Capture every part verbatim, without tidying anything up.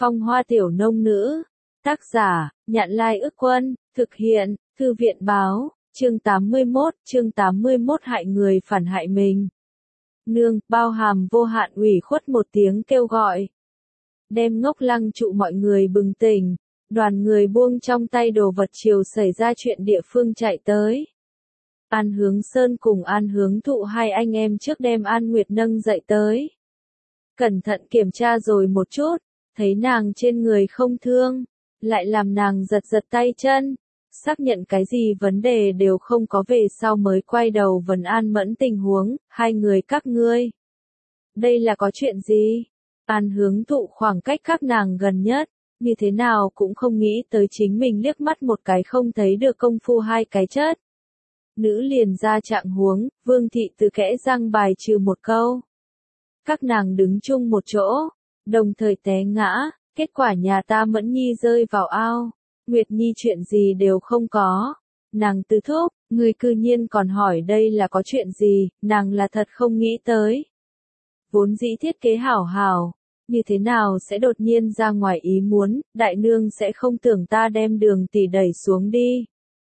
Phong hoa tiểu nông nữ. Tác giả, Nhạn Lai Ức Quân, thực hiện, Thư viện báo, chương tám mươi mốt, chương tám mươi mốt hại người phản hại mình. Nương, bao hàm vô hạn ủy khuất một tiếng kêu gọi. Đem Ngốc Lăng trụ mọi người bừng tỉnh, đoàn người buông trong tay đồ vật chiều xảy ra chuyện địa phương chạy tới. An Hướng Sơn cùng An Hướng Thụ hai anh em trước đem An Nguyệt nâng dậy tới. Cẩn thận kiểm tra rồi một chút, thấy nàng trên người không thương, lại làm nàng giật giật tay chân, xác nhận cái gì vấn đề đều không có về sau mới quay đầu vấn An Mẫn tình huống, hai người các ngươi. Đây là có chuyện gì? An Hướng Thụ khoảng cách các nàng gần nhất, như thế nào cũng không nghĩ tới chính mình liếc mắt một cái không thấy được công phu hai cái chất. Nữ liền ra trạng huống, Vương Thị từ kẽ răng bài trừ một câu. Các nàng đứng chung một chỗ, đồng thời té ngã, kết quả nhà ta Mẫn Nhi rơi vào ao. Nguyệt Nhi chuyện gì đều không có. Nàng tư thúc, người cư nhiên còn hỏi đây là có chuyện gì, nàng là thật không nghĩ tới. Vốn dĩ thiết kế hảo hảo, như thế nào sẽ đột nhiên ra ngoài ý muốn, đại nương sẽ không tưởng ta đem Đường tỷ đẩy xuống đi.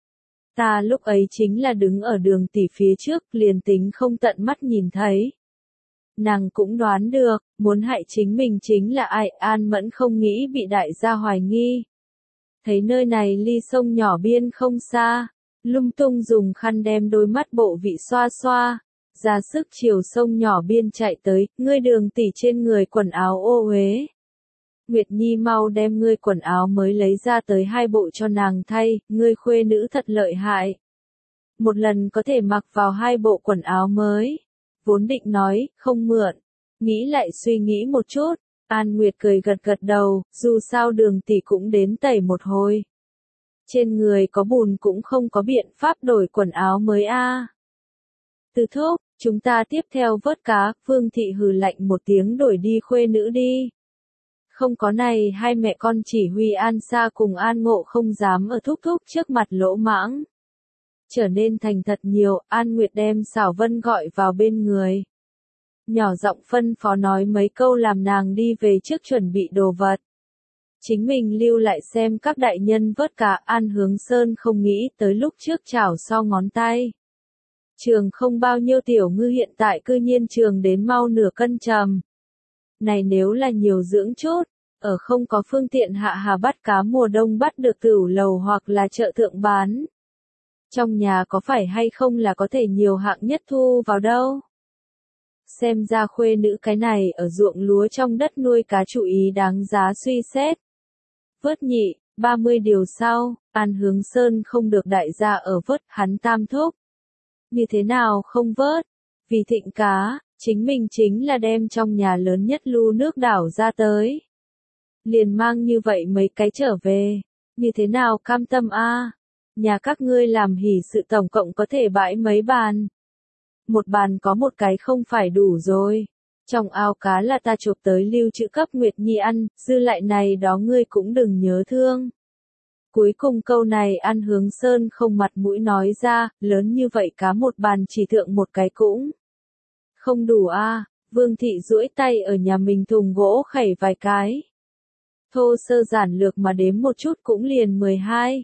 Ta lúc ấy chính là đứng ở Đường tỷ phía trước, liền tính không tận mắt nhìn thấy. Nàng cũng đoán được, muốn hại chính mình chính là ai. An Mẫn không nghĩ bị đại gia hoài nghi. Thấy nơi này ly sông nhỏ biên không xa, lung tung dùng khăn đem đôi mắt bộ vị xoa xoa, ra sức chiều sông nhỏ biên chạy tới, ngươi Đường tỷ trên người quần áo ô uế. Nguyệt Nhi mau đem ngươi quần áo mới lấy ra tới hai bộ cho nàng thay, ngươi khuê nữ thật lợi hại. Một lần có thể mặc vào hai bộ quần áo mới. Vốn định nói, không mượn. Nghĩ lại suy nghĩ một chút, An Nguyệt cười gật gật đầu, dù sao Đường tỷ cũng đến tẩy một hồi. Trên người có bùn cũng không có biện pháp đổi quần áo mới a. À. Từ thúc, chúng ta tiếp theo vớt cá, Vương Thị hừ lạnh một tiếng đổi đi khuê nữ đi. Không có này hai mẹ con chỉ huy An Sa cùng An Ngộ không dám ở thúc thúc trước mặt lỗ mãng. Trở nên thành thật nhiều, An Nguyệt đem Xảo Vân gọi vào bên người. Nhỏ giọng phân phó nói mấy câu làm nàng đi về trước chuẩn bị đồ vật. Chính mình lưu lại xem các đại nhân vớt cá. An Hướng Sơn không nghĩ tới lúc trước chảo sau ngón tay. Trường không bao nhiêu tiểu ngư hiện tại cư nhiên trường đến mau nửa cân trầm. Này nếu là nhiều dưỡng chút, ở không có phương tiện hạ hà bắt cá mùa đông bắt được tửu lầu hoặc là chợ thượng bán. Trong nhà có phải hay không là có thể nhiều hạng nhất thu vào đâu. Xem ra khuê nữ cái này ở ruộng lúa trong đất nuôi cá chủ ý đáng giá suy xét. Vớt nhị, ba mươi điều sau, An Hướng Sơn không được đại gia ở vớt, hắn tam thúc. Như thế nào không vớt? Vì thịnh cá, chính mình chính là đem trong nhà lớn nhất lu nước đảo ra tới. Liền mang như vậy mấy cái trở về, như thế nào cam tâm a? À? Nhà các ngươi làm hỉ sự tổng cộng có thể bãi mấy bàn. Một bàn có một cái không phải đủ rồi. Trong ao cá là ta chụp tới lưu trữ cấp Nguyệt Nhi ăn, dư lại này đó ngươi cũng đừng nhớ thương. Cuối cùng câu này An Hướng Sơn không mặt mũi nói ra, lớn như vậy cá một bàn chỉ thượng một cái cũng không đủ a. À. Vương Thị duỗi tay ở nhà mình thùng gỗ khẩy vài cái. Thô sơ giản lược mà đếm một chút cũng liền mười hai.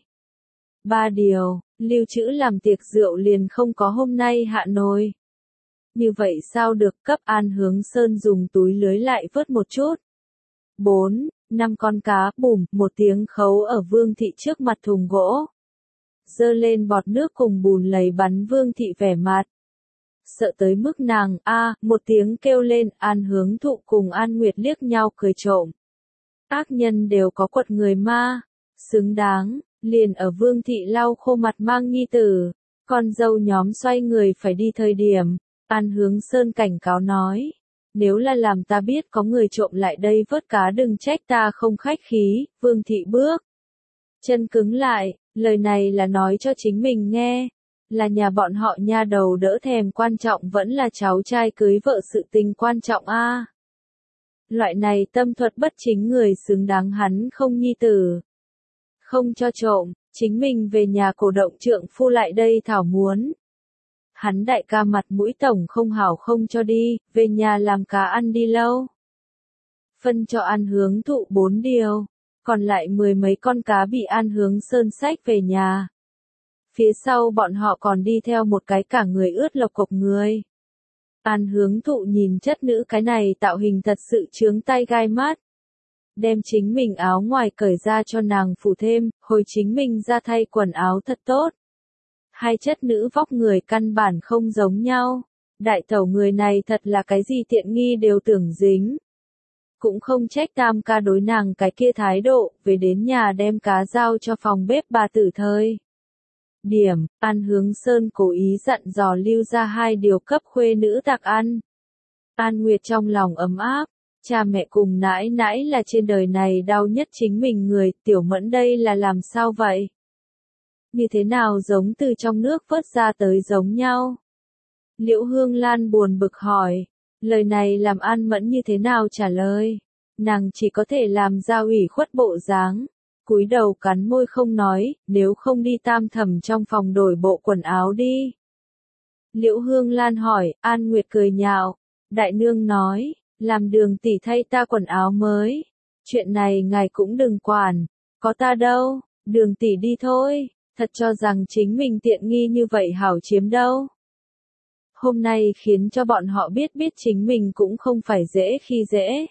Ba điều, lưu trữ làm tiệc rượu liền không có hôm nay hạ nồi. Như vậy sao được, cấp An Hướng Sơn dùng túi lưới lại vớt một chút. Bốn, năm con cá, bùm, một tiếng khấu ở Vương Thị trước mặt thùng gỗ. Dơ lên bọt nước cùng bùn lầy bắn Vương Thị vẻ mặt. Sợ tới mức nàng, a, một tiếng kêu lên, An Hướng Thụ cùng An Nguyệt liếc nhau cười trộm. Ác nhân đều có quật người ma, xứng đáng. Liền ở Vương Thị lau khô mặt mang nhi tử, con dâu nhóm xoay người phải đi thời điểm, An Hướng Sơn cảnh cáo nói, nếu là làm ta biết có người trộm lại đây vớt cá đừng trách ta không khách khí. Vương Thị bước chân cứng lại, lời này là nói cho chính mình nghe, là nhà bọn họ nha đầu đỡ thèm quan trọng vẫn là cháu trai cưới vợ sự tình quan trọng a. À. Loại này tâm thuật bất chính người xứng đáng hắn không nhi tử. Không cho trộm, chính mình về nhà cổ động trượng phu lại đây thảo muốn. Hắn đại ca mặt mũi tổng không hảo không cho đi, về nhà làm cá ăn đi lâu. phân cho An Hướng Thụ bốn điều, còn lại mười mấy con cá bị An Hướng Sơn xách về nhà. Phía sau bọn họ còn đi theo một cái cả người ướt lộc cộc người. An Hướng Thụ nhìn chất nữ cái này tạo hình thật sự chướng tay gai mắt. Đem chính mình áo ngoài cởi ra cho nàng phủ thêm, hồi chính mình ra thay quần áo thật tốt. Hai chất nữ vóc người căn bản không giống nhau. Đại tẩu người này thật là cái gì tiện nghi đều tưởng dính. Cũng không trách Tam ca đối nàng cái kia thái độ, về đến nhà đem cá giao cho phòng bếp bà tử thời. Điểm, An Hướng Sơn cố ý dặn dò lưu ra hai điều cấp khuê nữ tạc ăn. An Nguyệt trong lòng ấm áp, cha mẹ cùng nãi nãi là trên đời này đau nhất chính mình người, Tiểu Mẫn đây là làm sao vậy? Như thế nào giống từ trong nước vớt ra tới giống nhau? Liễu Hương Lan buồn bực hỏi, lời này làm An Mẫn như thế nào trả lời? Nàng chỉ có thể làm ra ủy khuất bộ dáng, cúi đầu cắn môi không nói, nếu không đi Tam Thẩm trong phòng đổi bộ quần áo đi. Liễu Hương Lan hỏi, An Nguyệt cười nhạo, đại nương nói, làm Đường tỷ thay ta quần áo mới, chuyện này ngài cũng đừng quản, có ta đâu, Đường tỷ đi thôi, thật cho rằng chính mình tiện nghi như vậy hảo chiếm đâu. Hôm nay khiến cho bọn họ biết biết chính mình cũng không phải dễ khi dễ.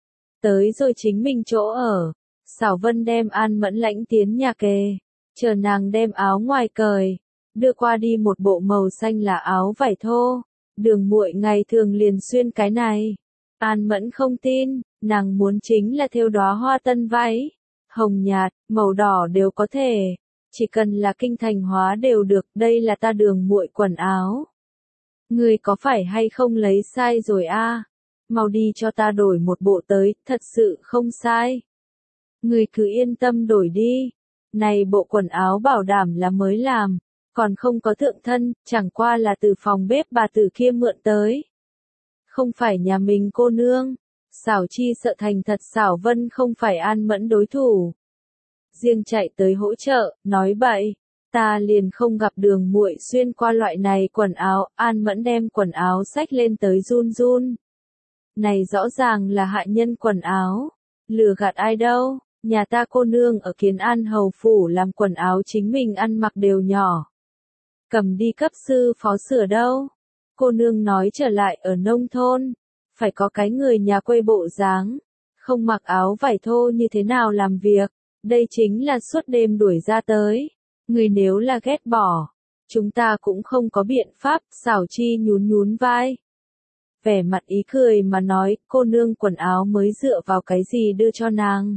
Tới rồi chính mình chỗ ở, Xảo Vân đem An Mẫn lãnh tiến nhà kề, chờ nàng đem áo ngoài cởi, đưa qua đi một bộ màu xanh là áo vải thô, Đường muội ngày thường liền xuyên cái này. An Mẫn không tin, nàng muốn chính là thêu đóa hoa tân váy, hồng nhạt, màu đỏ đều có thể, chỉ cần là kinh thành hóa đều được, đây là ta Đường muội quần áo. Ngươi có phải hay không lấy sai rồi a? À? Mau đi cho ta đổi một bộ tới, thật sự không sai. Ngươi cứ yên tâm đổi đi. Này bộ quần áo bảo đảm là mới làm, còn không có thượng thân, chẳng qua là từ phòng bếp bà tử kia mượn tới. Không phải nhà mình cô nương. Xảo Chi sợ thành thật Xảo Vân không phải An Mẫn đối thủ. Riêng chạy tới hỗ trợ, nói bậy. Ta liền không gặp Đường muội xuyên qua loại này quần áo, An Mẫn đem quần áo xách lên tới run run. Này rõ ràng là hại nhân quần áo, lừa gạt ai đâu, nhà ta cô nương ở Kiến An hầu phủ làm quần áo chính mình ăn mặc đều nhỏ. Cầm đi cấp sư phó sửa đâu. Cô nương nói trở lại ở nông thôn, phải có cái người nhà quê bộ dáng, không mặc áo vải thô như thế nào làm việc, đây chính là suốt đêm đuổi ra tới. Người nếu là ghét bỏ, chúng ta cũng không có biện pháp, Xảo Chi nhún nhún vai. Vẻ mặt ý cười mà nói, cô nương quần áo mới dựa vào cái gì đưa cho nàng.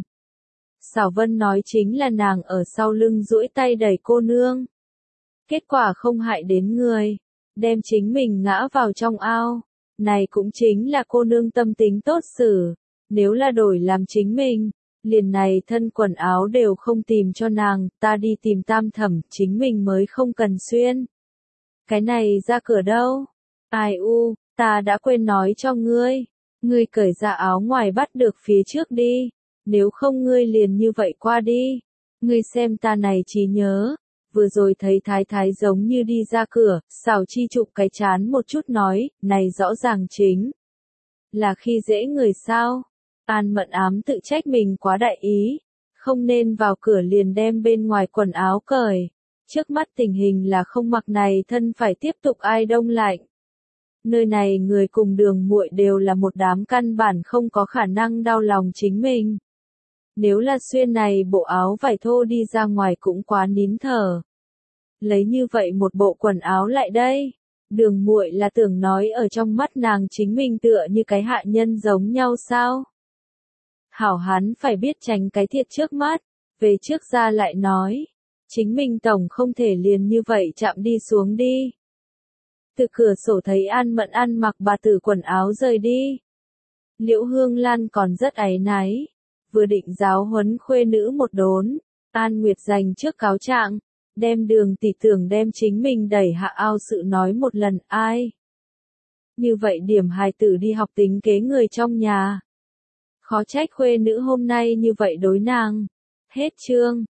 Xảo Vân nói chính là nàng ở sau lưng duỗi tay đẩy cô nương. Kết quả không hại đến người, đem chính mình ngã vào trong ao. Này cũng chính là cô nương tâm tính tốt xử, nếu là đổi làm chính mình. Liền này thân quần áo đều không tìm cho nàng, ta đi tìm Tam Thẩm, chính mình mới không cần xuyên. Cái này ra cửa đâu? Ai u, ta đã quên nói cho ngươi. Ngươi cởi ra áo ngoài bắt được phía trước đi. Nếu không ngươi liền như vậy qua đi. Ngươi xem ta này trí nhớ. Vừa rồi thấy thái thái giống như đi ra cửa, Xảo Chi chụp cái chán một chút nói, này rõ ràng chính là khi dễ người sao. An Mẫn ám tự trách mình quá đại ý, không nên vào cửa liền đem bên ngoài quần áo cởi. Trước mắt tình hình là không mặc này thân phải tiếp tục ai đông lạnh. Nơi này người cùng Đường muội đều là một đám căn bản không có khả năng đau lòng chính mình. Nếu là xuyên này bộ áo vải thô đi ra ngoài cũng quá nín thở. Lấy như vậy một bộ quần áo lại đây. Đường muội là tưởng nói ở trong mắt nàng chính mình tựa như cái hạ nhân giống nhau sao? Hảo hắn phải biết tránh cái thiệt trước mắt, về trước ra lại nói, chính mình tổng không thể liền như vậy chạm đi xuống đi. Từ cửa sổ thấy An Mẫn ăn mặc bà tử quần áo rời đi. Liễu Hương Lan còn rất áy náy, vừa định giáo huấn khuê nữ một đốn, An Nguyệt dành trước cáo trạng, đem Đường tỷ tưởng đem chính mình đẩy hạ ao sự nói một lần, ai. Như vậy điểm hài tử đi học tính kế người trong nhà. Khó trách khuê nữ hôm nay như vậy đối nàng. Hết chương.